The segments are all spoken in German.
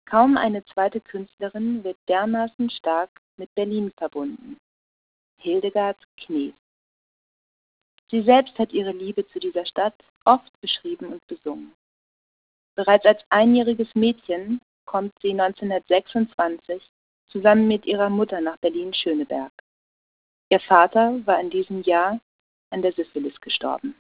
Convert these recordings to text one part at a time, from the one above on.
Kaum eine zweite Künstlerin wird dermaßen stark mit Berlin verbunden. Hildegard Knef. Sie selbst hat ihre Liebe zu dieser Stadt oft beschrieben und besungen. Bereits als einjähriges Mädchen kommt sie 1926 zusammen mit ihrer Mutter nach Berlin-Schöneberg. Ihr Vater war in diesem Jahr an der Syphilis gestorben.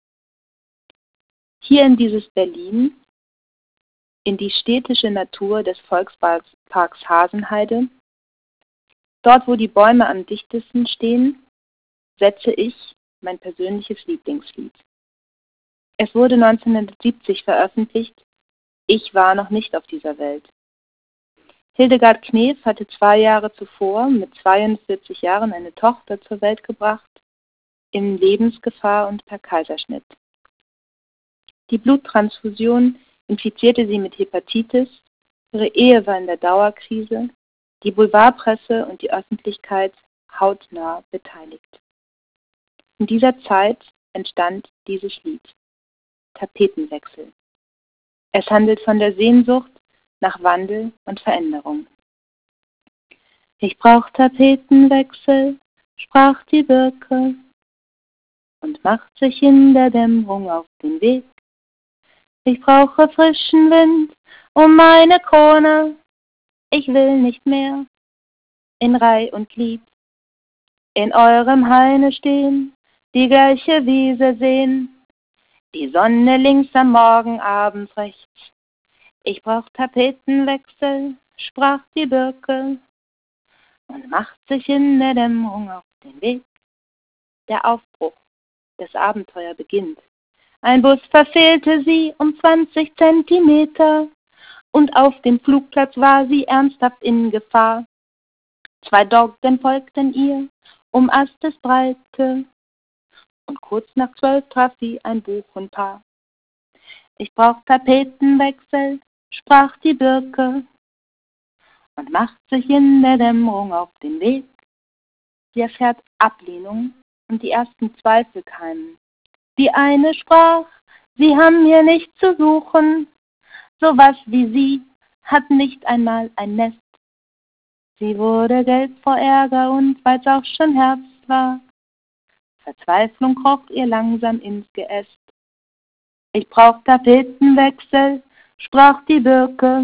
Hier in dieses Berlin, in die städtische Natur des Volksparks Hasenheide, dort wo die Bäume am dichtesten stehen, setze ich mein persönliches Lieblingslied. Es wurde 1970 veröffentlicht, ich war noch nicht auf dieser Welt. Hildegard Knef hatte 2 Jahre zuvor mit 42 Jahren eine Tochter zur Welt gebracht, in Lebensgefahr und per Kaiserschnitt. Die Bluttransfusion infizierte sie mit Hepatitis, ihre Ehe war in der Dauerkrise, die Boulevardpresse und die Öffentlichkeit hautnah beteiligt. In dieser Zeit entstand dieses Lied, Tapetenwechsel. Es handelt von der Sehnsucht nach Wandel und Veränderung. Ich brauch Tapetenwechsel, sprach die Birke und macht sich in der Dämmerung auf den Weg. Ich brauche frischen Wind um meine Krone, ich will nicht mehr in Reih und Glied in eurem Haine stehen, die gleiche Wiese sehen, die Sonne links am Morgen, abends rechts. Ich brauch Tapetenwechsel, sprach die Birke und macht sich in der Dämmerung auf den Weg. Der Aufbruch, das Abenteuer beginnt. Ein Bus verfehlte sie um 20 Zentimeter und auf dem Flugplatz war sie ernsthaft in Gefahr. 2 Doggen folgten ihr um Astesbreite und kurz nach 12 traf sie ein Buchenpaar. Ich brauch Tapetenwechsel, sprach die Birke und macht sich in der Dämmerung auf den Weg. Sie erfährt Ablehnung und die ersten Zweifel keimen. Die eine sprach, sie haben hier nichts zu suchen, sowas wie sie hat nicht einmal ein Nest. Sie wurde gelb vor Ärger und weil's auch schon Herbst war, Verzweiflung kroch ihr langsam ins Geäst. Ich brauch Tapetenwechsel, sprach die Birke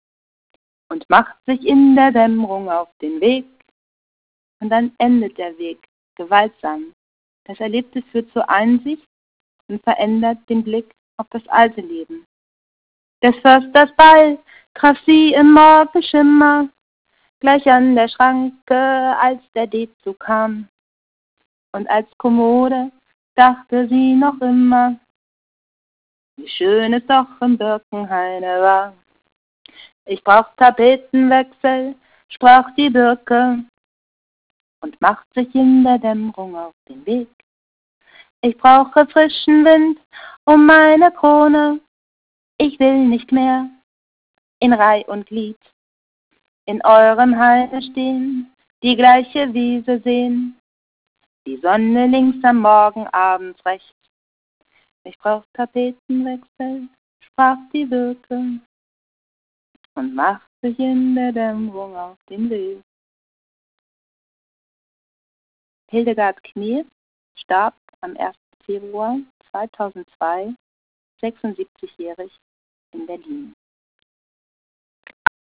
und macht sich in der Dämmerung auf den Weg. Und dann endet der Weg, gewaltsam. Das Erlebte führt zur Einsicht und verändert den Blick auf das alte Leben. Des Försters Ball traf sie im Morgenschimmer, gleich an der Schranke, als der D-Zug kam. Und als Kommode dachte sie noch immer, wie schön es doch im Birkenhaine war. Ich brauch Tapetenwechsel, sprach die Birke und macht sich in der Dämmerung auf den Weg. Ich brauche frischen Wind um meine Krone, ich will nicht mehr in Reih und Glied in eurem Haine stehen, die gleiche Wiese sehen, die Sonne links am Morgen, abends rechts. Ich brauch Tapetenwechsel, sprach die Birke und macht sich in der Dämmerung auf den Weg. Hildegard Knef starb am 1. Februar 2002, 76-jährig in Berlin.